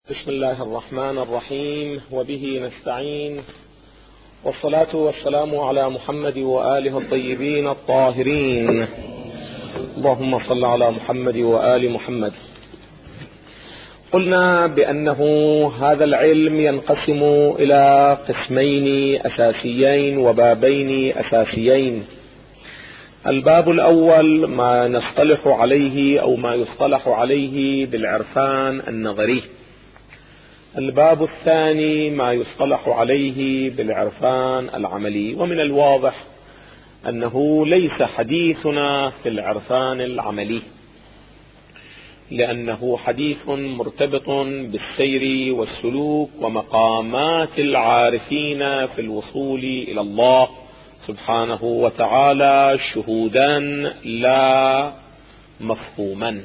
بسم الله الرحمن الرحيم، وبه نستعين، والصلاة والسلام على محمد وآله الطيبين الطاهرين. اللهم صل على محمد وآل محمد. قلنا بأنه هذا العلم ينقسم إلى قسمين أساسيين وبابين أساسيين. الباب الأول ما نصطلح عليه أو ما يصطلح عليه بالعرفان النظري. الباب الثاني ما يصطلح عليه بالعرفان العملي. ومن الواضح أنه ليس حديثنا في العرفان العملي، لأنه حديث مرتبط بالسير والسلوك ومقامات العارفين في الوصول إلى الله سبحانه وتعالى شهودا لا مفهوما.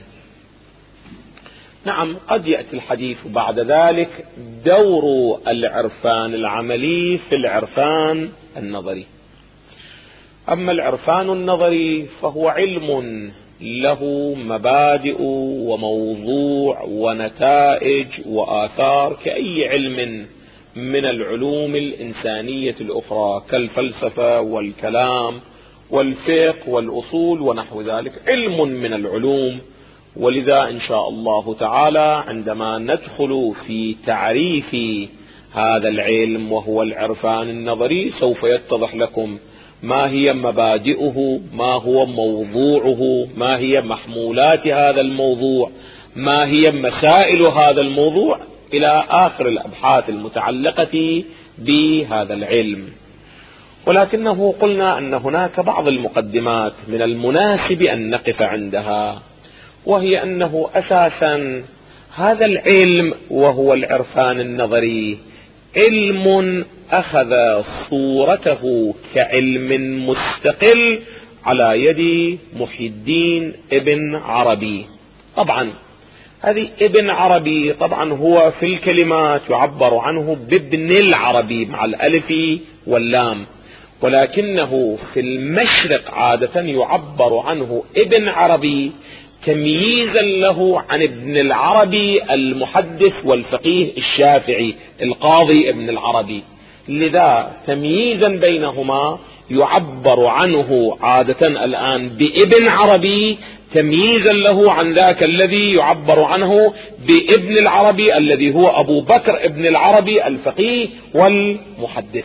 نعم، قد يأتي الحديث بعد ذلك دور العرفان العملي في العرفان النظري. أما العرفان النظري فهو علم له مبادئ وموضوع ونتائج وآثار كأي علم من العلوم الإنسانية الأخرى كالفلسفة والكلام والفقه والأصول ونحو ذلك، علم من العلوم. ولذا إن شاء الله تعالى عندما ندخل في تعريف هذا العلم وهو العرفان النظري سوف يتضح لكم ما هي مبادئه، ما هو موضوعه، ما هي محمولات هذا الموضوع، ما هي مسائل هذا الموضوع، إلى آخر الأبحاث المتعلقة بهذا العلم. ولكنه قلنا أن هناك بعض المقدمات من المناسب أن نقف عندها، وهي أنه أساسا هذا العلم وهو العرفان النظري علم أخذ صورته كعلم مستقل على يد محي الدين ابن عربي. طبعا هذه ابن عربي طبعا هو في الكلمات يعبر عنه بابن العربي مع الألف واللام، ولكنه في المشرق عادة يعبر عنه ابن عربي تمييزا له عن ابن العربي المحدث والفقيه الشافعي القاضي ابن العربي. لذا تمييزا بينهما يعبر عنه عادة الآن بابن عربي تمييزا له عن ذاك الذي يعبر عنه بابن العربي الذي هو أبو بكر ابن العربي الفقيه والمحدث.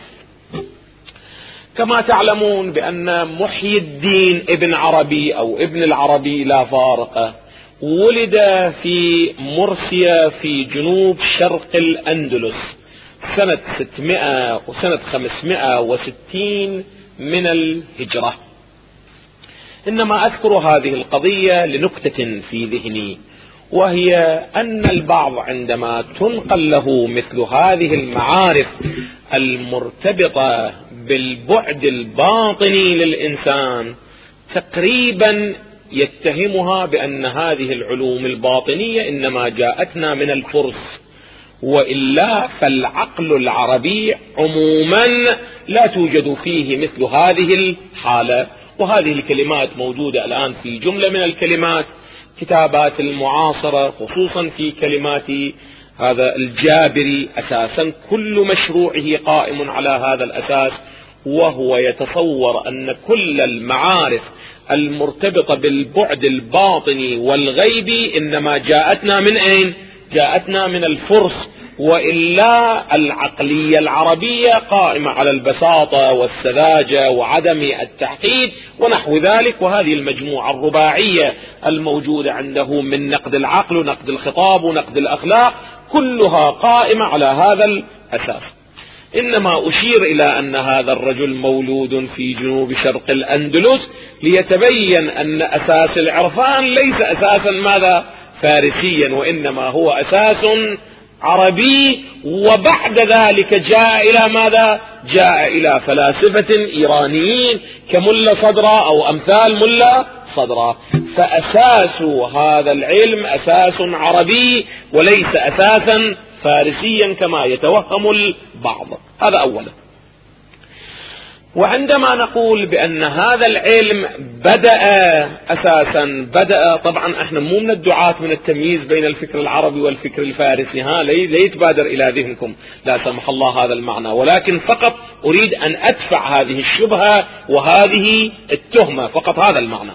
كما تعلمون بأن محي الدين ابن عربي أو ابن العربي لا فارق ولد في مرسيا في جنوب شرق الأندلس سنة 600 وسنة 560 من الهجرة. إنما أذكر هذه القضية لنكتة في ذهني، وهي أن البعض عندما تنقل له مثل هذه المعارف المرتبطة بالبعد الباطني للإنسان تقريبا يتهمها بأن هذه العلوم الباطنية إنما جاءتنا من الفرس، وإلا فالعقل العربي عموما لا توجد فيه مثل هذه الحالة. وهذه الكلمات موجودة الآن في جملة من الكلمات كتابات المعاصرة، خصوصا في كلمات هذا الجابري. أساسا كل مشروعه قائم على هذا الأساس، وهو يتصور أن كل المعارف المرتبطة بالبعد الباطني والغيبي إنما جاءتنا من أين؟ جاءتنا من الفرس، وإلا العقلية العربية قائمة على البساطة والسذاجة وعدم التعقيد ونحو ذلك. وهذه المجموعة الرباعية الموجودة عنده من نقد العقل ونقد الخطاب ونقد الأخلاق كلها قائمة على هذا الأساس. إنما أشير إلى أن هذا الرجل مولود في جنوب شرق الأندلس ليتبين أن أساس العرفان ليس أساسا ماذا؟ فارسيا، وإنما هو أساس عربي. وبعد ذلك جاء إلى ماذا؟ جاء إلى فلاسفة إيرانيين كملا صدرة أو أمثال ملا صدرة. فأساس هذا العلم أساس عربي وليس أساسا فارسيا كما يتوهم البعض. هذا أولا. وعندما نقول بأن هذا العلم بدأ طبعا احنا مو من الدعاة من التمييز بين الفكر العربي والفكر الفارسي، لا يتبادر إلى ذهنكم لا سمح الله هذا المعنى، ولكن فقط أريد أن أدفع هذه الشبهة وهذه التهمة، فقط هذا المعنى.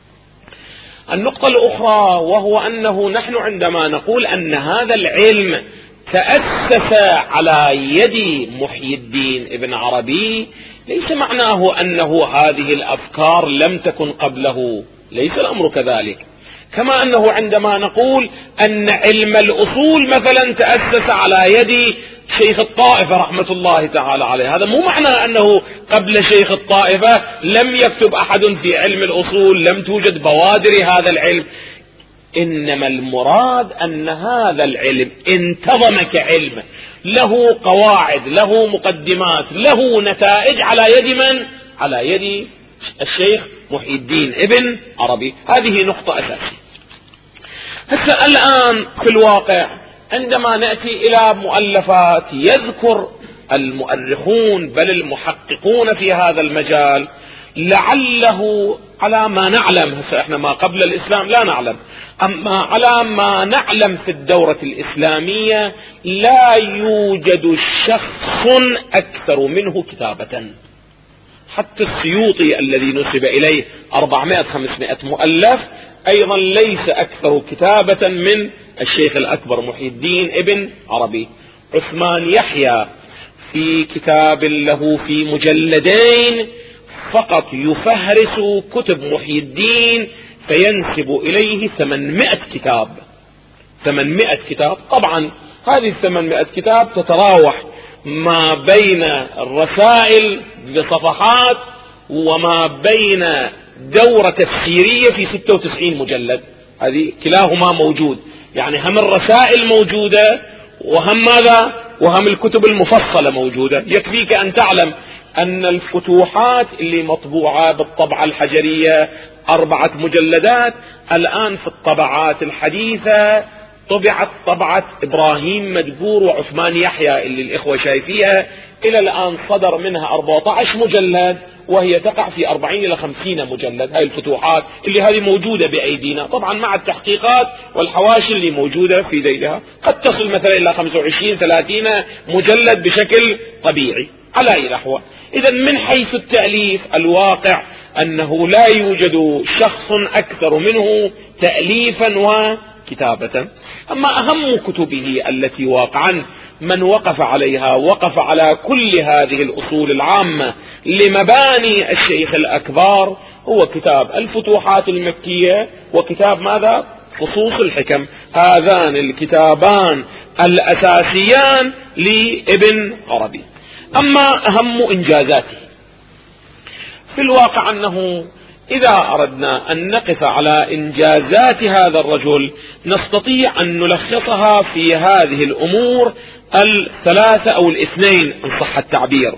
النقطة الأخرى وهو أنه نحن عندما نقول أن هذا العلم تأسس على يد محي الدين ابن عربي، ليس معناه أنه هذه الأفكار لم تكن قبله، ليس الأمر كذلك. كما أنه عندما نقول أن علم الأصول مثلا تأسس على يد شيخ الطائفة رحمة الله تعالى عليه، هذا مو معنى أنه قبل شيخ الطائفة لم يكتب أحد في علم الأصول، لم توجد بوادر هذا العلم، إنما المراد أن هذا العلم انتظم كعلم، له قواعد، له مقدمات، له نتائج على يد من؟ على يد الشيخ محي الدين ابن عربي. هذه نقطة أساسية. هسه الآن في الواقع عندما نأتي إلى مؤلفات يذكر المؤرخون بل المحققون في هذا المجال لعله على ما نعلم، هسه احنا ما قبل الإسلام لا نعلم، أما على ما نعلم في الدورة الإسلامية لا يوجد شخص أكثر منه كتابة. حتى السيوطي الذي نسب إليه 400-500 مؤلف أيضا ليس أكثر كتابة من الشيخ الأكبر محي الدين ابن عربي. عثمان يحيى في كتاب له في مجلدين فقط يفهرس كتب محي الدين فينسب إليه 800 كتاب. 800 كتاب. طبعا هذه 800 كتاب تتراوح ما بين الرسائل بصفحات وما بين دورة تفسيرية في 96 مجلد، هذه كلاهما موجود، يعني هم الرسائل موجودة وهم ماذا؟ وهم الكتب المفصلة موجودة. يكفيك أن تعلم أن الفتوحات اللي مطبوعة بالطبعة الحجرية 4 مجلدات الآن في الطبعات الحديثة طبعت طبعة إبراهيم مدبور وعثمان يحيى اللي الإخوة شايفيها، إلى الآن صدر منها 14 مجلد وهي تقع في 40 إلى 50 مجلد. هاي الفتوحات اللي هذه موجودة بأيدينا طبعا مع التحقيقات والحواشي اللي موجودة في ذيلها قد تصل مثلا إلى 25-30 مجلد بشكل طبيعي على أي نحو. إذا من حيث التأليف الواقع أنه لا يوجد شخص أكثر منه تأليفا وكتابة. أما أهم كتبه التي واقعا من وقف عليها وقف على كل هذه الأصول العامة لمباني الشيخ الأكبر هو كتاب الفتوحات المكية وكتاب ماذا؟ فصوص الحكم. هذان الكتابان الأساسيان لابن عربي. أما أهم إنجازاته في الواقع أنه إذا أردنا أن نقف على إنجازات هذا الرجل نستطيع أن نلخصها في هذه الأمور 3 أو 2 إن صح التعبير.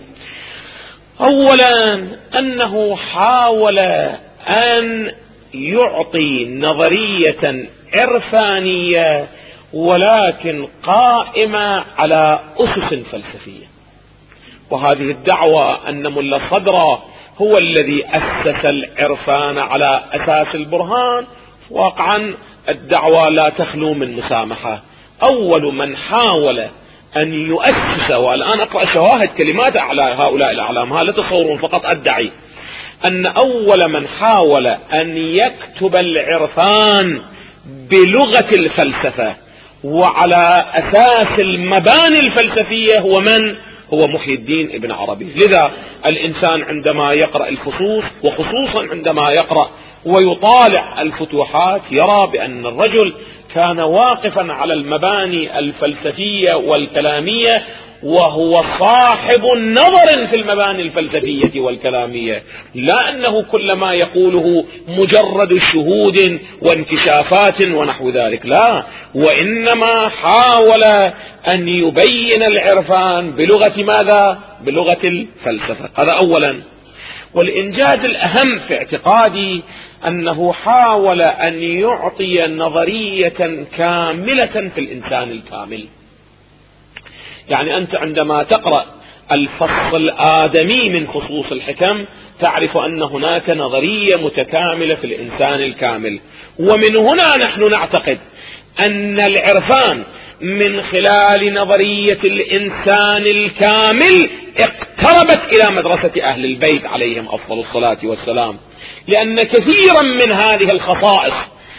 أولا أنه حاول أن يعطي نظرية عرفانية ولكن قائمة على أسس فلسفية، وهذه الدعوة أن ملا صدرة هو الذي أسس العرفان على أساس البرهان. واقعا الدعوة لا تخلو من مسامحة. أول من حاول أن يؤسس، والآن أقرأ شواهد كلمات على هؤلاء الأعلام، لا تصورون فقط أدعي أن أول من حاول أن يكتب العرفان بلغة الفلسفة وعلى أساس المباني الفلسفية هو من؟ هو محي الدين ابن عربي. لذا الإنسان عندما يقرأ الفصوص وخصوصا عندما يقرأ ويطالع الفتوحات يرى بأن الرجل كان واقفا على المباني الفلسفية والكلامية وهو صاحب النظر في المباني الفلسفية والكلامية، لا أنه كل ما يقوله مجرد شهود وانكشافات ونحو ذلك، لا، وإنما حاول أن يبين العرفان بلغة ماذا؟ بلغة الفلسفة. هذا أولا. والإنجاز الأهم في اعتقادي أنه حاول أن يعطي نظرية كاملة في الإنسان الكامل. يعني أنت عندما تقرأ الفصل الآدمي من فصوص الحكم تعرف أن هناك نظرية متكاملة في الإنسان الكامل. ومن هنا نحن نعتقد أن العرفان من خلال نظرية الإنسان الكامل اقتربت إلى مدرسة أهل البيت عليهم أفضل الصلاة والسلام، لأن كثيرا من هذه الخصائص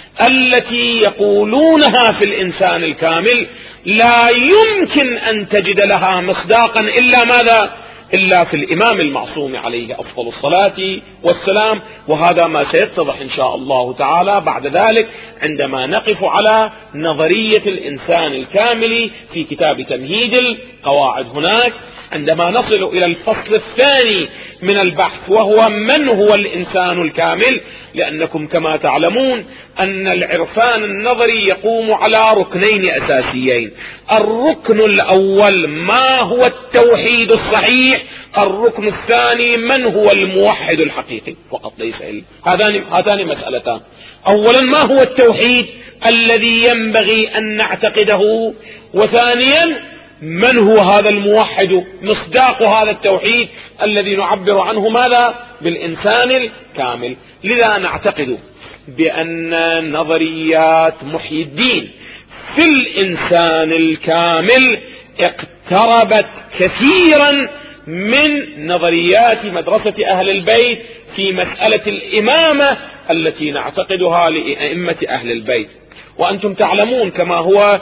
التي يقولونها في الإنسان الكامل لا يمكن أن تجد لها مصداقا إلا ماذا؟ إلا في الإمام المعصوم عليه أفضل الصلاة والسلام. وهذا ما سيتضح إن شاء الله تعالى بعد ذلك عندما نقف على نظرية الإنسان الكامل في كتاب تمهيد القواعد. هناك عندما نصل إلى الفصل الثاني من البحث وهو من هو الإنسان الكامل، لأنكم كما تعلمون أن العرفان النظري يقوم على ركنين أساسيين. الركن الأول ما هو التوحيد الصحيح، الركن الثاني من هو الموحد الحقيقي فقط، ليس هاتان مسألتان. أولا ما هو التوحيد الذي ينبغي أن نعتقده، وثانيا من هو هذا الموحد، مصداق هذا التوحيد الذي نعبر عنه ماذا؟ بالإنسان الكامل. لذا نعتقد بأن نظريات محي الدين في الإنسان الكامل اقتربت كثيرا من نظريات مدرسة أهل البيت في مسألة الإمامة التي نعتقدها لأئمة أهل البيت. وأنتم تعلمون كما هو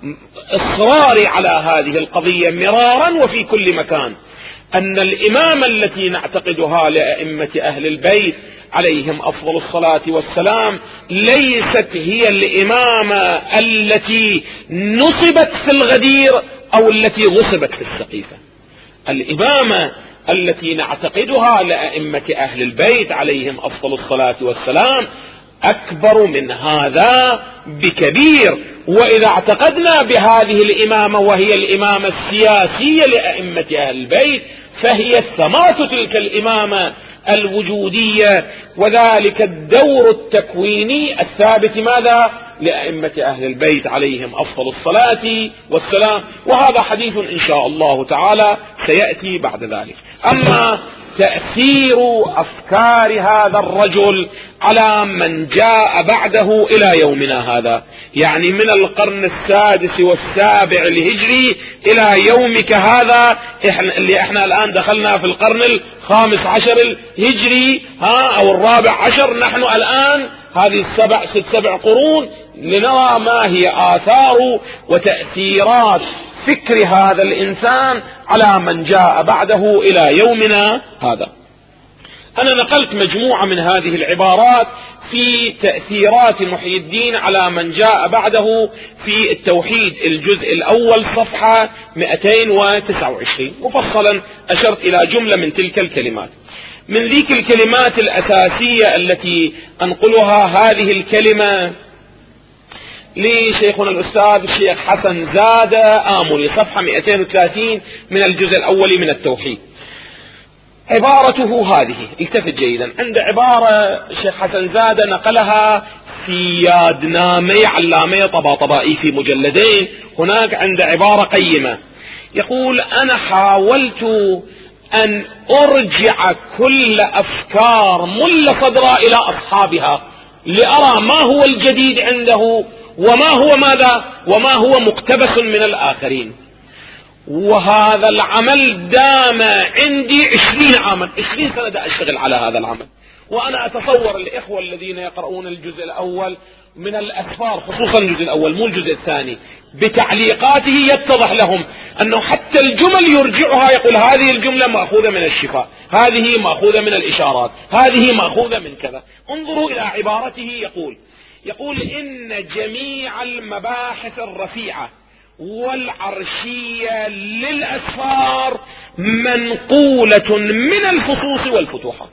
إصراري على هذه القضية مرارا وفي كل مكان أن الإمامة التي نعتقدها لأئمة أهل البيت عليهم أفضل الصلاة والسلام ليست هي الإمامة التي نصبت في الغدير أو التي غصبت في السقيفة. الإمامة التي نعتقدها لأئمة أهل البيت عليهم أفضل الصلاة والسلام أكبر من هذا بكبير. وإذا اعتقدنا بهذه الإمامة وهي الإمامة السياسية لأئمة أهل البيت فهي ثمرة تلك الإمامة الوجودية، وذلك الدور التكويني الثابت ماذا؟ لأئمة أهل البيت عليهم أفضل الصلاة والسلام. وهذا حديث إن شاء الله تعالى سيأتي بعد ذلك. أما تأثير أفكار هذا الرجل على من جاء بعده إلى يومنا هذا، يعني من القرن السادس والسابع الهجري إلى يومك هذا، اللي احنا الآن دخلنا في القرن الخامس عشر الهجري أو الرابع عشر، نحن الآن هذه سبع قرون لنرى ما هي آثار وتأثيرات فكر هذا الإنسان على من جاء بعده إلى يومنا هذا. أنا نقلت مجموعة من هذه العبارات في تأثيرات محي الدين على من جاء بعده في التوحيد الجزء الأول صفحة 229 مفصلا. أشرت إلى جملة من تلك الكلمات. من ذيك الكلمات الأساسية التي أنقلها هذه الكلمة لشيخنا الأستاذ الشيخ حسن زادة آملي صفحة 230 من الجزء الأول من التوحيد. عبارته هذه، التفت جيدا، عند عبارة الشيخ حسن زادة نقلها في يادنامي علامي طباطبائي في مجلدين. هناك عند عبارة قيمة يقول: أنا حاولت أن أرجع كل أفكار ملا صدرا إلى أصحابها لأرى ما هو الجديد عنده وما هو ماذا وما هو مقتبس من الآخرين. وهذا العمل دام عندي 20 عاما، 20 سنة أشتغل على هذا العمل. وأنا أتصور الإخوة الذين يقرؤون الجزء الأول من الأسفار، خصوصا الجزء الأول مو الجزء الثاني، بتعليقاته يتضح لهم أنه حتى الجمل يرجعها، يقول هذه الجملة مأخوذة من الشفاء، هذه مأخوذة من الإشارات، هذه مأخوذة من كذا. انظروا إلى عبارته، يقول إن جميع المباحث الرفيعة والعرشية للأسفار منقولة من الفصوص والفتوحات.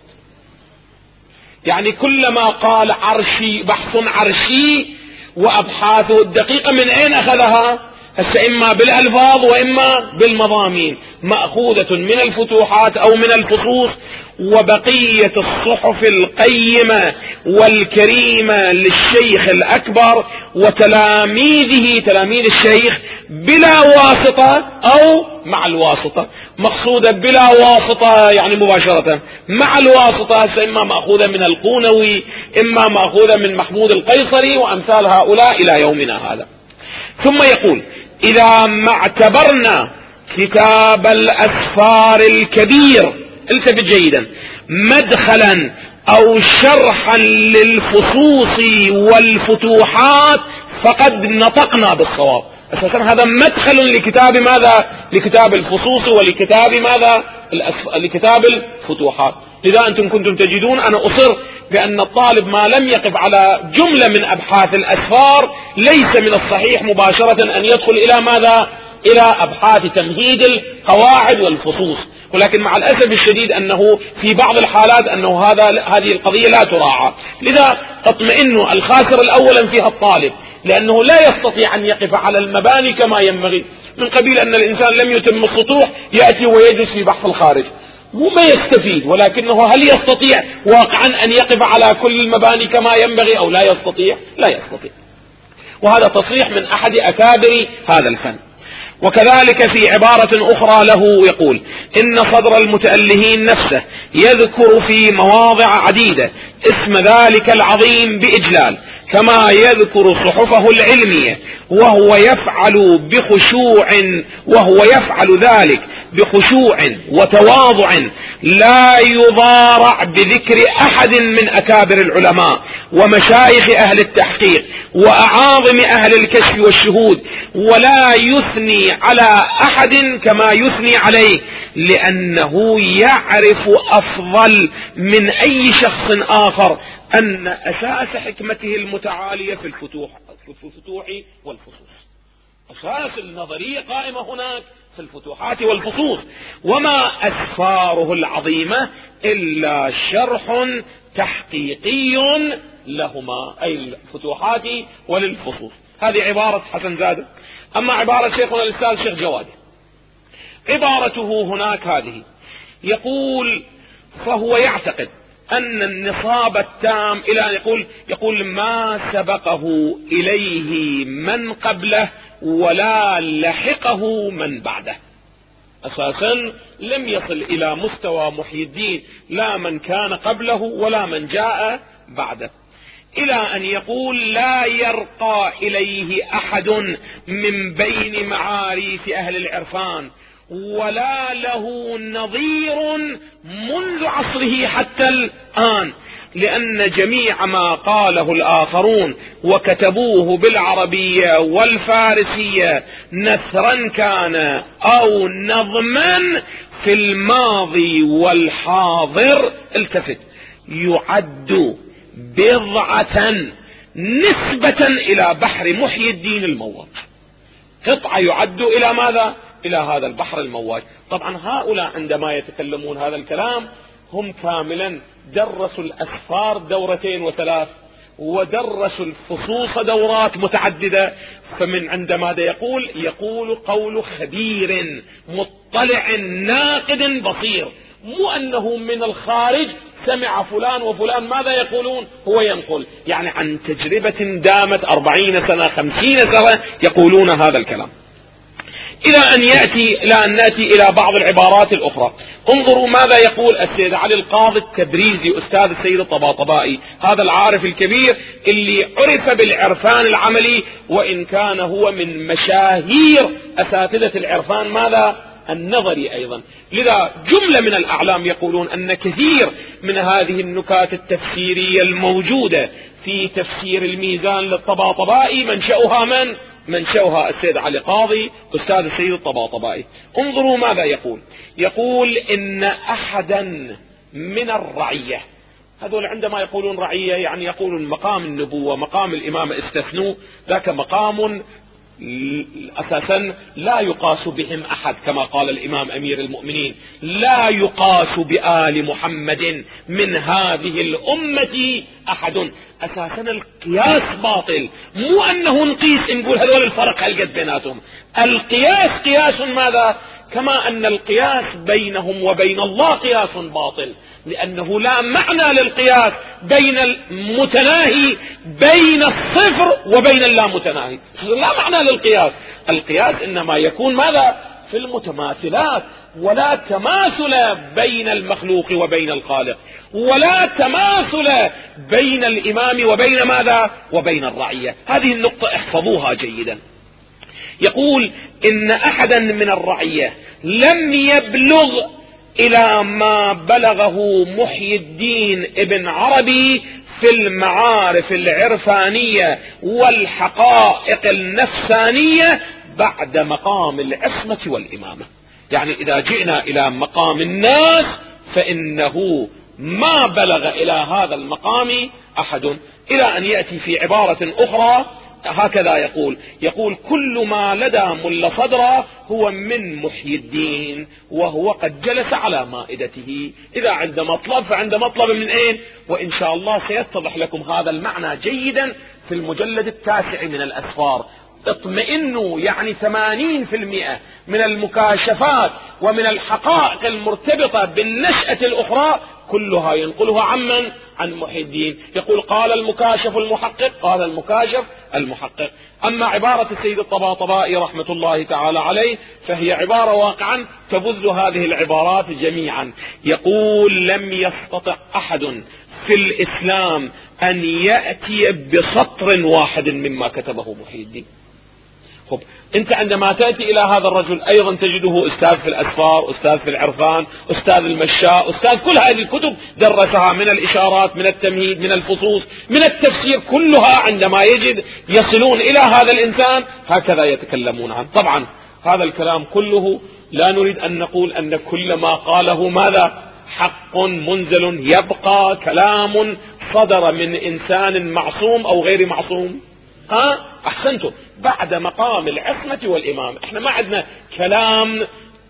يعني كلما قال عرشي، بحث عرشي وأبحاثه الدقيقة من أين أخذها؟ إما بالألفاظ وإما بالمضامين، مأخوذة من الفتوحات أو من الفصوص. وبقية الصحف القيمة والكريمة للشيخ الأكبر وتلاميذه تلاميذ الشيخ بلا واسطة أو مع الواسطة، مقصودة بلا واسطة يعني مباشرة، مع الواسطة إما مأخوذة من القونوي، إما مأخوذة من محمود القيصري وأمثال هؤلاء إلى يومنا هذا. ثم يقول: إذا ما اعتبرنا كتاب الأسفار الكبير، التفت جيدا، مدخلا أو شرحا للفصوص والفتوحات فقد نطقنا بالصواب. أساسا هذا مدخل لكتاب ماذا؟ لكتاب الفصوص ولكتاب ماذا؟ لكتاب الفتوحات. لذا أنتم كنتم تجدون أنا أصر بأن الطالب ما لم يقف على جملة من أبحاث الأسفار ليس من الصحيح مباشرة أن يدخل إلى ماذا؟ إلى أبحاث تمهيد القواعد والفصوص. ولكن مع الأسف الشديد أنه في بعض الحالات أنه هذه القضية لا تراعى. لذا اطمئنوا، الخاسر الأول فيها الطالب، لأنه لا يستطيع أن يقف على المباني كما ينبغي، من قبيل أن الإنسان لم يتم السطوح يأتي ويجلس في بحث الخارج وما يستفيد، ولكنه هل يستطيع واقعا أن يقف على كل المباني كما ينبغي أو لا يستطيع؟ لا يستطيع. وهذا تصريح من أحد أكابر هذا الفن. وكذلك في عبارة أخرى له يقول: إن صدر المتألهين نفسه يذكر في مواضع عديدة اسم ذلك العظيم بإجلال، كما يذكر صحفه العلمية، وهو يفعل ذلك بخشوع وتواضع لا يضارع بذكر أحد من أكابر العلماء ومشايخ أهل التحقيق وأعاظم أهل الكشف والشهود، ولا يثني على أحد كما يثني عليه، لأنه يعرف أفضل من أي شخص آخر أن أساس حكمته المتعالية في الفتوح والفصوص. أساس النظرية قائمة هناك في الفتوحات والفصوص، وما أسفاره العظيمة إلا شرح تحقيقي لهما، أي الفتوحات وللفصوص. هذه عبارة حسن زادة. أما عبارة شيخنا الأستاذ شيخ جواد، عبارته هناك هذه، يقول: فهو يعتقد أن النصاب التام إلى أن يقول ما سبقه إليه من قبله ولا لحقه من بعده. أساسا لم يصل إلى مستوى محي الدين لا من كان قبله ولا من جاء بعده، إلى أن يقول: لا يرقى إليه أحد من بين معاريف أهل العرفان ولا له نظير منذ عصره حتى الآن، لأن جميع ما قاله الآخرون وكتبوه بالعربية والفارسية نثرا كان أو نظما في الماضي والحاضر، التفت، يعد بضعة نسبة إلى بحر محي الدين المواج. قطعة يعد إلى ماذا؟ إلى هذا البحر المواج. طبعا هؤلاء عندما يتكلمون هذا الكلام هم كاملا درسوا الأسفار 2 و3 ودرسوا الفصوص دورات متعددة، فمن عندما يقول قول خبير مطلع ناقد بصير، مو أنه من الخارج سمع فلان وفلان ماذا يقولون هو ينقل، يعني عن تجربة دامت 40 سنة 50 سنة يقولون هذا الكلام. إلى أن نأتي إلى بعض العبارات الأخرى. انظروا ماذا يقول السيد علي القاضي التبريزي أستاذ السيد الطباطبائي، هذا العارف الكبير اللي عرف بالعرفان العملي، وإن كان هو من مشاهير أساتذة العرفان ماذا؟ النظري أيضا. لذا جملة من الأعلام يقولون أن كثير من هذه النكات التفسيرية الموجودة في تفسير الميزان للطباطبائي منشأها السيد علي قاضي أستاذ السيد الطباطبائي. انظروا ماذا يقول إن أحدا من الرعية، هذول عندما يقولون رعية يعني يقولون مقام النبوة مقام الإمامة استثنوا، ذاك مقام أساسا لا يقاس بهم أحد، كما قال الإمام أمير المؤمنين: لا يقاس بآل محمد من هذه الأمة أحد. أساسا القياس باطل، مو أنه نقيس نقول هذول الفرق هل قد بيناتهم، القياس قياس ماذا؟ كما أن القياس بينهم وبين الله قياس باطل، لأنه لا معنى للقياس بين المتناهي بين الصفر وبين اللامتناهي، لا معنى للقياس. القياس إنما يكون ماذا؟ في المتماثلات، ولا تماثل بين المخلوق وبين الخالق، ولا تماثل بين الإمام وبين ماذا؟ وبين الرعية. هذه النقطة احفظوها جيدا. يقول إن أحدا من الرعية لم يبلغ إلى ما بلغه محي الدين ابن عربي في المعارف العرفانية والحقائق النفسانية بعد مقام العصمة والإمامة. يعني إذا جئنا إلى مقام الناس فإنه ما بلغ إلى هذا المقام أحد، إلى أن يأتي في عبارة أخرى هكذا يقول كل ما لدى ملا صدرة هو من محي الدين وهو قد جلس على مائدته. إذا عند مطلب فعند مطلب من أين؟ وإن شاء الله سيتضح لكم هذا المعنى جيدا في المجلد 9 من الأسفار. اطمئنوا، يعني 80% من المكاشفات ومن الحقائق المرتبطة بالنشأة الأخرى كلها ينقلها عمن؟ عن محي الدين. يقول قال المكاشف المحقق، قال المكاشف المحقق. أما عبارة السيد الطباطبائي رحمة الله تعالى عليه فهي عبارة واقعا تبذ هذه العبارات جميعا. يقول لم يستطع أحد في الإسلام أن يأتي بسطر واحد مما كتبه محي الدين. انت عندما تأتي الى هذا الرجل ايضا تجده استاذ في الاسفار، استاذ في العرفان، استاذ المشاء، استاذ كل هذه الكتب درسها، من الاشارات، من التمهيد، من الفصوص، من التفسير، كلها عندما يجد يصلون الى هذا الانسان هكذا يتكلمون عنه. طبعا هذا الكلام كله لا نريد ان نقول ان كل ما قاله ماذا؟ حق منزل، يبقى كلام صدر من انسان معصوم او غير معصوم. احسنتم، بعد مقام العصمة والامام. احنا ما عندنا كلام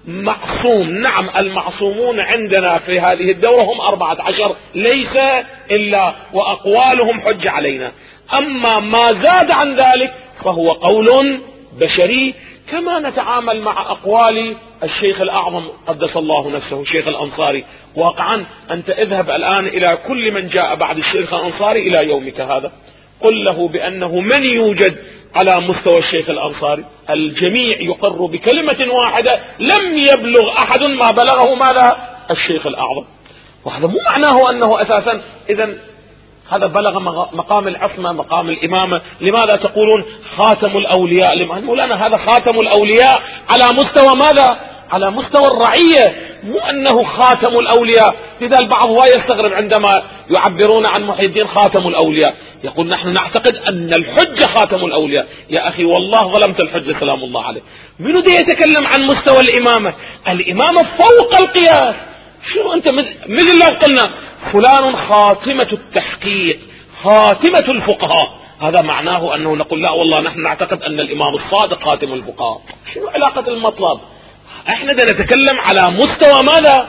معصوم. نعم المعصومون عندنا في هذه الدورة هم 14 ليس الا، واقوالهم حج علينا. اما ما زاد عن ذلك فهو قول بشري، كما نتعامل مع اقوال الشيخ الاعظم قدس الله نفسه الشيخ الانصاري. واقعا انت اذهب الان الى كل من جاء بعد الشيخ الانصاري الى يومك هذا، قل له بأنه من يوجد على مستوى الشيخ الأنصاري. الجميع يقر بكلمة واحدة لم يبلغ أحد ما بلغه ماذا؟ الشيخ الأعظم. وهذا مو معناه أنه أساسا إذا هذا بلغ مقام العصمة مقام الإمامة. لماذا تقولون خاتم الأولياء؟ لأن هذا خاتم الأولياء على مستوى ماذا؟ على مستوى الرعية، مو أنه خاتم الأولياء. لذا البعض هو يستغرب عندما يعبرون عن محي الدين خاتم الأولياء، يقول نحن نعتقد أن الحجة خاتم الأولياء. يا أخي والله ظلمت الحجة سلام الله عليه. من دي يتكلم عن مستوى الإمامة؟ الإمامة فوق القياس. شنو أنت مثل لو قلنا فلان خاتمة التحقيق، خاتمة الفقهاء، هذا معناه أنه نقول لا والله نحن نعتقد أن الإمام الصادق خاتم الفقهاء. شنو علاقة المطلب؟ احنا نتكلم على مستوى ماذا؟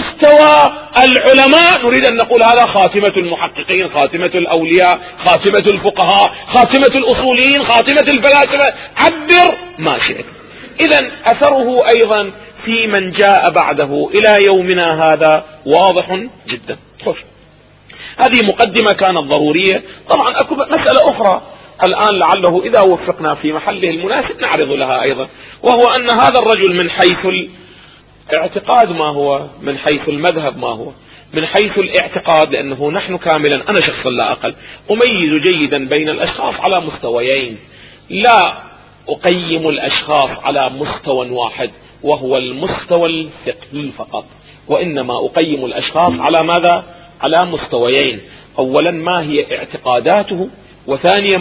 مستوى العلماء. نريد ان نقول هذا خاتمة المحققين، خاتمة الاولياء، خاتمة الفقهاء، خاتمة الاصوليين، خاتمة الفلاسفة، عبر ما شئت. اذا اثره ايضا في من جاء بعده الى يومنا هذا واضح جدا. هذه مقدمة كانت ضرورية. طبعا اكو مسألة اخرى الآن لعله إذا وفقنا في محله المناسب نعرض لها أيضا، وهو أن هذا الرجل من حيث الاعتقاد ما هو، من حيث المذهب ما هو، من حيث الاعتقاد، لأنه نحن كاملا أنا شخصا لا أقل أميز جيدا بين الأشخاص على مستويين. لا أقيم الأشخاص على مستوى واحد وهو المستوى الفقهي فقط، وإنما أقيم الأشخاص على ماذا؟ على مستويين. أولا ما هي اعتقاداته، وثانيا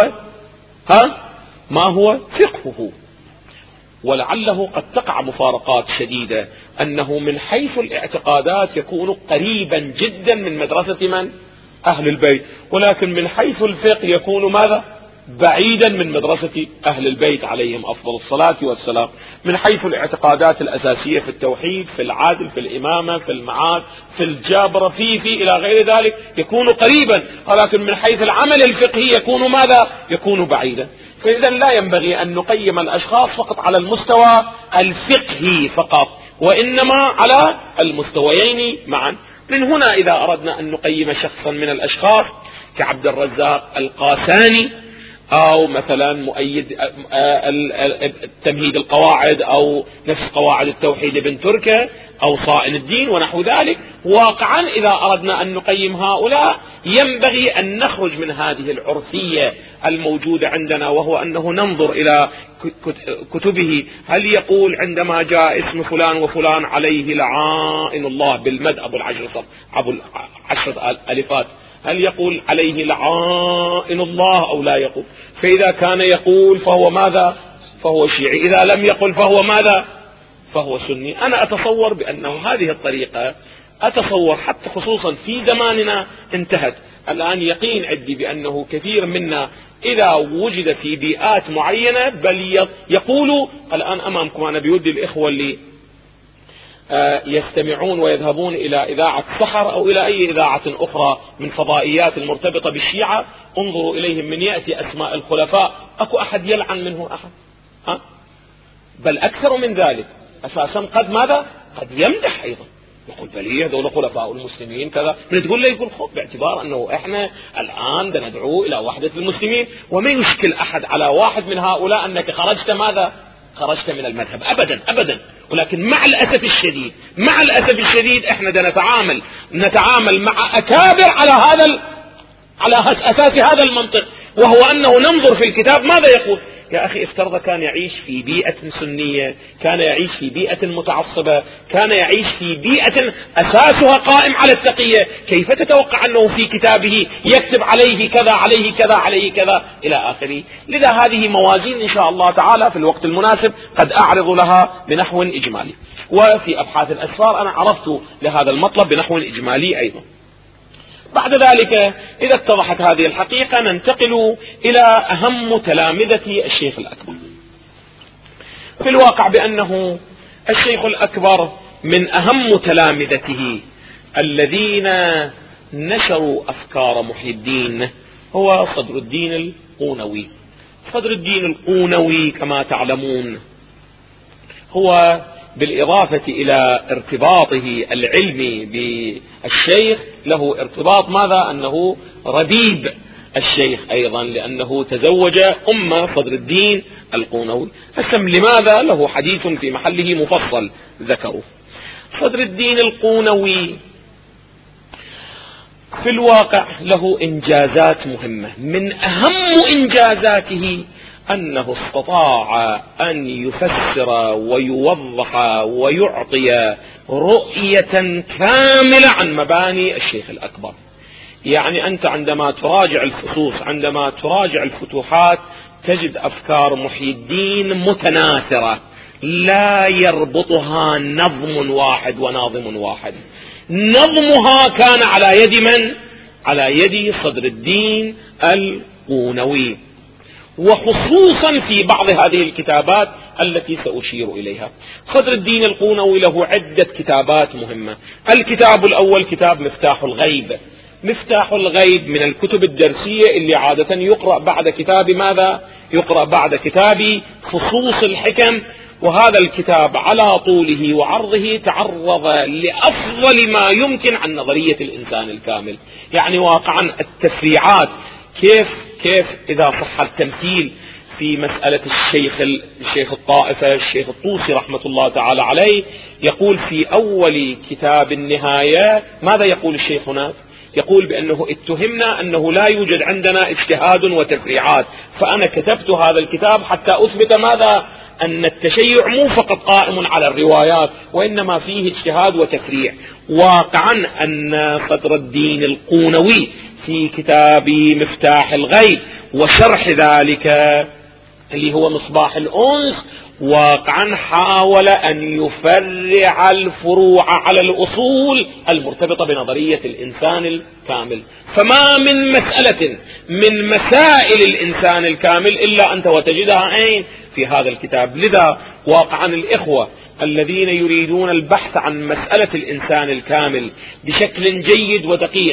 ما هو فقهه. ولعله قد تقع مفارقات شديدة، أنه من حيث الاعتقادات يكون قريبا جدا من مدرسة من؟ أهل البيت، ولكن من حيث الفقه يكون ماذا؟ بعيدا من مدرسة أهل البيت عليهم أفضل الصلاة والسلام. من حيث الاعتقادات الأساسية في التوحيد، في العدل، في الإمامة، في المعاد، في الجبر، في إلى غير ذلك يكون قريبا، ولكن من حيث العمل الفقهي يكون ماذا؟ يكون بعيدا. فإذا لا ينبغي أن نقيم الأشخاص فقط على المستوى الفقهي فقط، وإنما على المستويين معا. من هنا إذا أردنا أن نقيم شخصا من الأشخاص كعبد الرزاق القاساني أو مثلا مؤيد تمهيد القواعد أو نفس قواعد التوحيد لابن تركة أو صائن الدين ونحو ذلك. واقعا إذا أردنا أن نقيم هؤلاء ينبغي أن نخرج من هذه العرفية الموجودة عندنا، وهو أنه ننظر إلى كتبه هل يقول عندما جاء اسم فلان وفلان عليه لعائن الله بالمد أبو العشرة ألفات، هل يقول عليه لعائن الله أو لا يقول؟ فإذا كان يقول فهو ماذا؟ فهو شيعي. إذا لم يقل فهو ماذا؟ فهو سني. أنا أتصور بأنه هذه الطريقة، أتصور حتى خصوصا في زماننا انتهت. الآن يقين عندي بأنه كثير منا إذا وجد في بيئات معينة بل يقولوا الآن أمامكم، أنا بودي الإخوة اللي يستمعون ويذهبون إلى إذاعة سحر أو إلى أي إذاعة أخرى من فضائيات المرتبطة بالشيعة، انظروا إليهم من يأتي أسماء الخلفاء أكو أحد يلعن منه أحد؟ بل أكثر من ذلك أساسا قد ماذا؟ قد يمدح أيضا، يقول بليه هذول خلفاء المسلمين كذا. من تقول له يقول خب باعتبار أنه إحنا الآن ندعو إلى وحدة المسلمين، وما يشكل أحد على واحد من هؤلاء أنك خرجت ماذا؟ خرجت من المذهب. أبدا أبدا. ولكن مع الأسف الشديد إحنا نتعامل مع أكابر على أساس هذا المنطق، وهو أنه ننظر في الكتاب ماذا يقول. يا أخي افترض كان يعيش في بيئة سنية، كان يعيش في بيئة متعصبة، كان يعيش في بيئة أساسها قائم على التقية، كيف تتوقع أنه في كتابه يكتب عليه كذا عليه كذا عليه كذا إلى آخره؟ لذا هذه موازين إن شاء الله تعالى في الوقت المناسب قد أعرض لها بنحو إجمالي، وفي أبحاث الأسفار أنا عرفت لهذا المطلب بنحو إجمالي أيضا. بعد ذلك إذا اتضحت هذه الحقيقة ننتقل إلى أهم تلامذة الشيخ الأكبر. في الواقع بأنه الشيخ الأكبر من أهم تلامذته الذين نشروا أفكار محي الدين هو صدر الدين القونوي. صدر الدين القونوي كما تعلمون هو بالإضافة إلى ارتباطه العلمي بالشيخ له ارتباط ماذا؟ أنه ربيب الشيخ أيضا، لأنه تزوج صدر الدين القونوي. لماذا؟ له حديث في محله مفصل ذكره. صدر الدين القونوي في الواقع له إنجازات مهمة، من أهم إنجازاته أنه استطاع أن يفسر ويوضح ويعطي رؤية كاملة عن مباني الشيخ الأكبر. يعني أنت عندما تراجع الفصوص، عندما تراجع الفتوحات، تجد أفكار محي الدين متناثرة لا يربطها نظم واحد وناظم واحد. نظمها كان على يد من؟ على يد صدر الدين القونوي، وخصوصا في بعض هذه الكتابات التي سأشير إليها. صدر الدين القونوي له عدة كتابات مهمة. الكتاب الأول كتاب مفتاح الغيب. مفتاح الغيب من الكتب الدرسية اللي عادة يقرأ بعد كتاب ماذا؟ يقرأ بعد كتاب فصوص الحكم. وهذا الكتاب على طوله وعرضه تعرض لأفضل ما يمكن عن نظرية الإنسان الكامل. يعني واقعا التفريعات كيف إذا صح التمثيل في مسألة الشيخ الطائفة الشيخ الطوسي رحمة الله تعالى عليه، يقول في أول كتاب النهاية ماذا يقول الشيخ هناك؟ يقول بأنه اتهمنا أنه لا يوجد عندنا اجتهاد وتفريعات، فأنا كتبت هذا الكتاب حتى أثبت ماذا؟ أن التشيع مو فقط قائم على الروايات، وإنما فيه اجتهاد وتفريع. واقعا أن صدر الدين القونوي في كتاب مفتاح الغيب وشرح ذلك اللي هو مصباح الأنس واقعا حاول أن يفرع الفروع على الأصول المرتبطة بنظرية الإنسان الكامل. فما من مسألة من مسائل الإنسان الكامل إلا أنت وتجدها أين؟ في هذا الكتاب. لذا واقعا الإخوة الذين يريدون البحث عن مسألة الإنسان الكامل بشكل جيد ودقيق،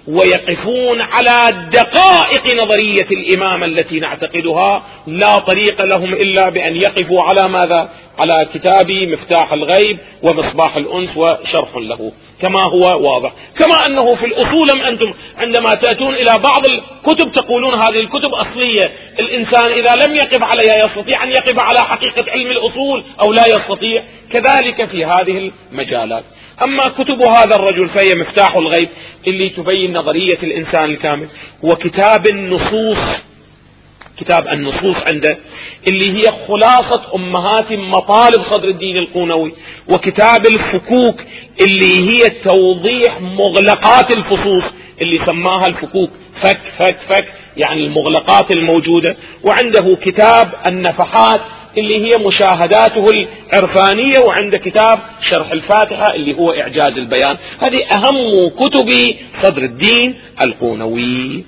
ويقفون على دقائق نظرية الإمامة التي نعتقدها، لا طريق لهم إلا بأن يقفوا على ماذا؟ على كتاب مفتاح الغيب ومصباح الأنس وشرح له، كما هو واضح. كما أنه في الأصول أنتم عندما تأتون إلى بعض الكتب تقولون هذه الكتب أصلية، الإنسان إذا لم يقف عليها يستطيع أن يقف على حقيقة علم الأصول أو لا يستطيع؟ كذلك في هذه المجالات. أما كتب هذا الرجل فهي مفتاح الغيب اللي تبين نظرية الإنسان الكامل، وكتاب النصوص، كتاب النصوص عنده اللي هي خلاصة أمهات مطالب صدر الدين القونوي، وكتاب الفكوك اللي هي توضيح مغلقات الفصوص اللي سماها الفكوك، فك فك فك يعني المغلقات الموجودة، وعنده كتاب النفحات اللي هي مشاهداته العرفانية، وعند كتاب شرح الفاتحة اللي هو إعجاز البيان. هذه أهم كتب صدر الدين القونوي.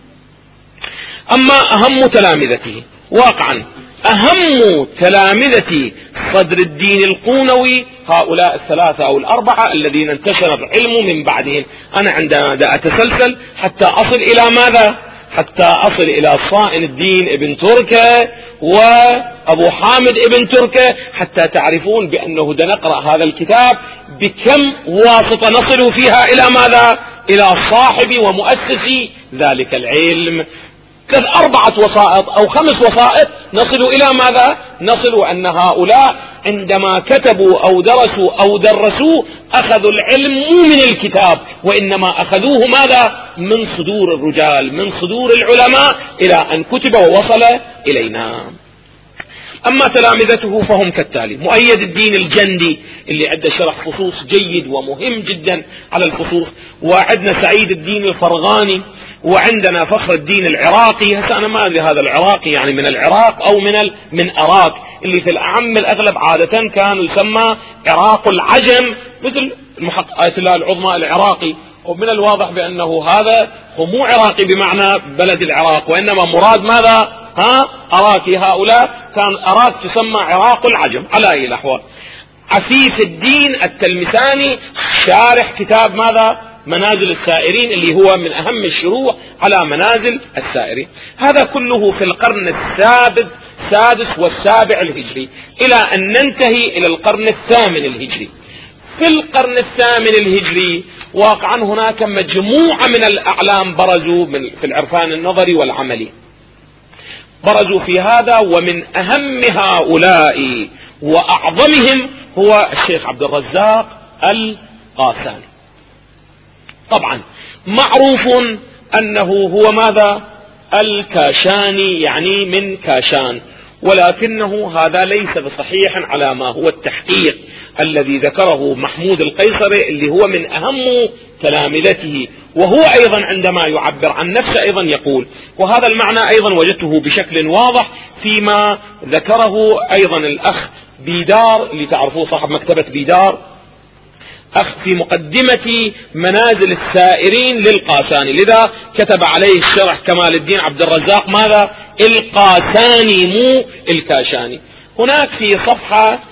أما أهم تلامذته، واقعا أهم تلامذة صدر الدين القونوي هؤلاء الثلاثة أو الأربعة الذين انتشر العلم من بعدهم. أنا عندما أتسلسل حتى أصل إلى ماذا؟ حتى أصل إلى صائن الدين ابن تركة وأبو حامد ابن تركة، حتى تعرفون بأنه نقرأ هذا الكتاب بكم واسطة نصل فيها إلى ماذا؟ إلى صاحب ومؤسس ذلك العلم. 4 وسائط أو 5 وسائط نصل إلى ماذا؟ نصل أن هؤلاء عندما كتبوا أو درسوا أو درسوا أخذوا العلم مو من الكتاب، وإنما أخذوه ماذا؟ من صدور الرجال، من صدور العلماء، إلى أن كتب ووصل إلينا. أما تلامذته فهم كالتالي: مؤيد الدين الجندي اللي عنده شرح فصوص جيد ومهم جدا على الفصوص، وعندنا سعيد الدين الفرغاني، وعندنا فخر الدين العراقي. هسه أنا ما أدري هذا العراقي يعني من العراق أو من أراك، اللي في الأعم الأغلب عادة كانوا يسمى عراق العجم، مثل آية الله العظمى العراقي. ومن الواضح بأنه هذا هو مو عراقي بمعنى بلد العراق، وإنما مراد ماذا؟ أراكي. هؤلاء كان أراك تسمى عراق العجم على أي الأحوال. عفيف الدين التلمساني شارح كتاب ماذا؟ منازل السائرين، اللي هو من أهم الشروح على منازل السائرين. هذا كله في القرن السادس والسابع الهجري، إلى أن ننتهي إلى القرن الثامن الهجري. في القرن الثامن الهجري واقعا هناك مجموعة من الأعلام برزوا في العرفان النظري والعملي، برزوا في هذا، ومن أهم هؤلاء وأعظمهم هو الشيخ عبد الرزاق القاساني. طبعا معروف أنه هو ماذا؟ الكاشاني، يعني من كاشان، ولكنه هذا ليس بصحيح على ما هو التحقيق الذي ذكره محمود القيصري اللي هو من أهم تلامذته. وهو أيضا عندما يعبر عن نفسه أيضا يقول، وهذا المعنى أيضا وجدته بشكل واضح فيما ذكره أيضا الأخ بيدار، اللي تعرفوه صاحب مكتبة بيدار، أخ في مقدمة منازل السائرين للقاساني، لذا كتب عليه الشرح كمال الدين عبد الرزاق ماذا؟ القاساني مو الكاشاني. هناك في صفحة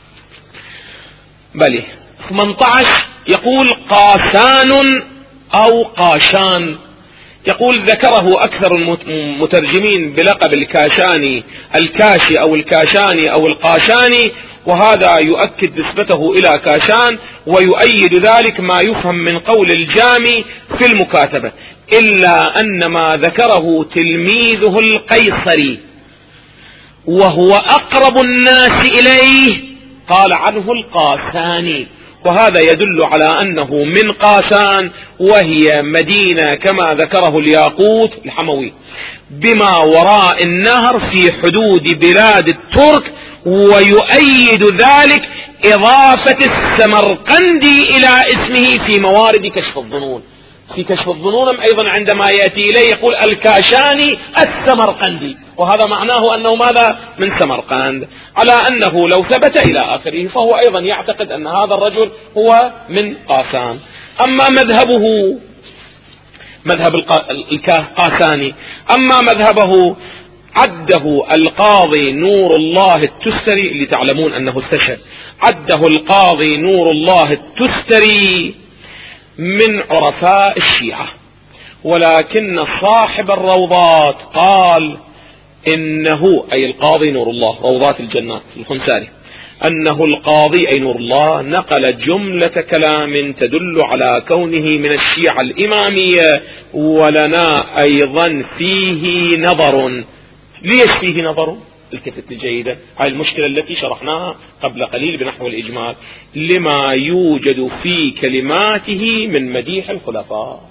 18 يقول قاسان أو قاشان، يقول ذكره أكثر المترجمين بلقب الكاشاني، الكاشي أو الكاشاني أو القاشاني، وهذا يؤكد نسبته إلى كاشان، ويؤيد ذلك ما يفهم من قول الجامي في المكاتبة، إلا أن ما ذكره تلميذه القيصري وهو أقرب الناس إليه قال عنه القاساني، وهذا يدل على أنه من قاسان، وهي مدينة كما ذكره الياقوت الحموي بما وراء النهر في حدود بلاد الترك، ويؤيد ذلك إضافة السمرقندي إلى اسمه في موارد كشف الظنون. في كشف الظنون أيضا عندما يأتي إليه يقول الكاشاني السمرقندي، وهذا معناه أنه ماذا؟ من سمرقند، على أنه لو ثبت إلى آخره فهو أيضا يعتقد أن هذا الرجل هو من قاسان. أما مذهب القاساني، أما مذهبه عده القاضي نور الله التستري، اللي تعلمون أنه استشهد، عده القاضي نور الله التستري من عرفاء الشيعة، ولكن صاحب الروضات قال إنه أي القاضي نور الله روضات الجنات الخنساري أنه القاضي أي نور الله نقل جملة كلام تدل على كونه من الشيعة الإمامية، ولنا أيضا فيه نظر. ليش فيه نظر؟ التفت جيدا، هاي المشكلة التي شرحناها قبل قليل بنحو الإجمال، لما يوجد في كلماته من مديح الخلفاء.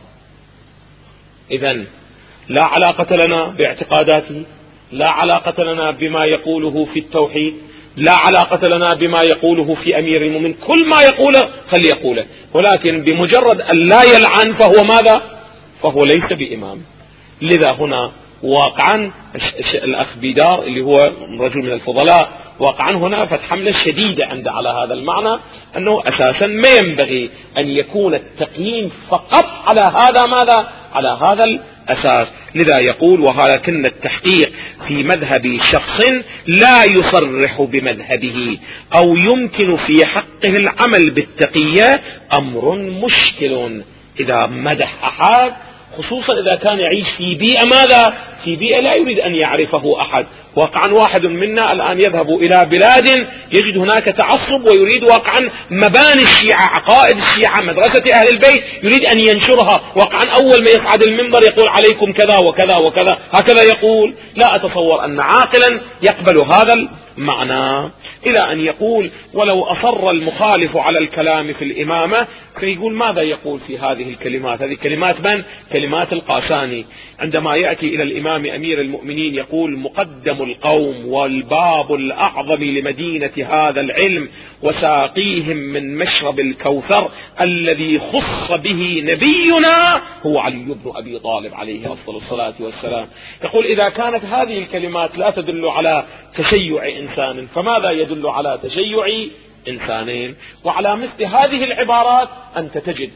إذن لا علاقة لنا باعتقاداته، لا علاقة لنا بما يقوله في التوحيد، لا علاقة لنا بما يقوله في أمير المؤمنين، كل ما يقوله خلي يقوله، ولكن بمجرد أن لا يلعن فهو ماذا؟ فهو ليس بإمام. لذا هنا واقعا الأخ بيدار اللي هو رجل من الفضلاء واقعا هنا فتح حملة شديدة عنده على هذا المعنى، أنه أساسا ما ينبغي أن يكون التقييم فقط على هذا ماذا؟ على هذا الأساس. لذا يقول ولكن التحقيق في مذهب شخص لا يصرح بمذهبه أو يمكن في حقه العمل بالتقية أمر مشكل. إذا مدح أحد خصوصا إذا كان يعيش في بيئة ماذا؟ في بيئة لا يريد أن يعرفه أحد. واقعا واحد منا الآن يذهب إلى بلاد يجد هناك تعصب ويريد واقعا مباني الشيعة، عقائد الشيعة، مدرسة أهل البيت يريد أن ينشرها. واقعا أول ما يصعد المنبر يقول عليكم كذا وكذا وكذا، هكذا يقول. لا أتصور أن عاقلا يقبل هذا المعنى، إلى أن يقول ولو أصر المخالف على الكلام في الإمامة فيقول ماذا يقول في هذه الكلمات؟ هذه كلمات من؟ كلمات القاساني عندما يأتي إلى الإمام أمير المؤمنين يقول مقدم القوم والباب الأعظم لمدينة هذا العلم وساقيهم من مشرب الكوثر الذي خص به نبينا هو علي بن أبي طالب عليه أفضل الصلاة والسلام. يقول إذا كانت هذه الكلمات لا تدل على تشيع إنسان فماذا يدل على تشيع إنسانين؟ وعلى مثل هذه العبارات أنت تجد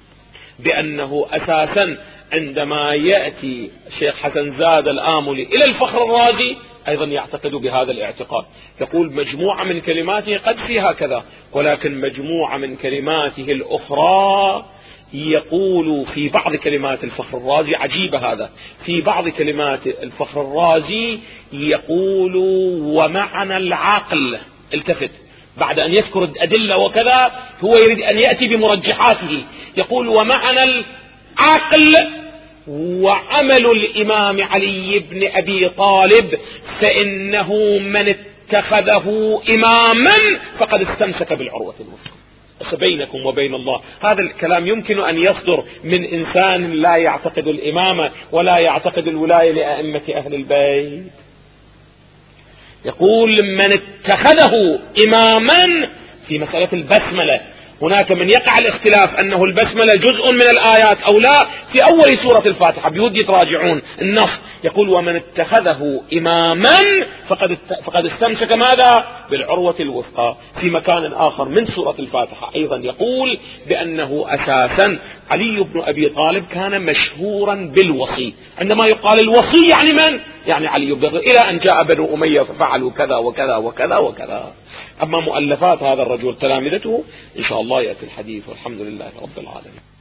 بأنه أساسا عندما يأتي الشيخ حسن زاد الآملي إلى الفخر الرازي أيضا يعتقد بهذا الاعتقاد. يقول مجموعة من كلماته قد فيها كذا، ولكن مجموعة من كلماته الأخرى يقول في بعض كلمات الفخر الرازي عجيب هذا، في بعض كلمات الفخر الرازي يقول ومعنى العقل. التفت، بعد أن يذكر الأدلة وكذا هو يريد أن يأتي بمرجحاته، يقول ومعنى العقل وعمل الإمام علي بن أبي طالب فإنه من اتخذه إماما فقد استمسك بالعروة الوثقى. بينكم وبين الله هذا الكلام يمكن أن يصدر من إنسان لا يعتقد الإمامة ولا يعتقد الولاية لأئمة أهل البيت. يقول من اتخذه إماما في مسألة البسملة. هناك من يقع الاختلاف أنه البسملة جزء من الآيات أو لا في أول سورة الفاتحة، بيود يتراجعون النص. يقول ومن اتخذه إماما فقد استمسك ماذا؟ بالعروة الوثقى. في مكان آخر من سورة الفاتحة أيضا يقول بأنه أساسا علي بن أبي طالب كان مشهورا بالوصي. عندما يقال الوصي يعني من؟ يعني علي بن أبي طالب، إلى أن جاء بنو أمية ففعلوا كذا وكذا وكذا وكذا. أما مؤلفات هذا الرجل تلامذته إن شاء الله يأتي الحديث، والحمد لله رب العالمين.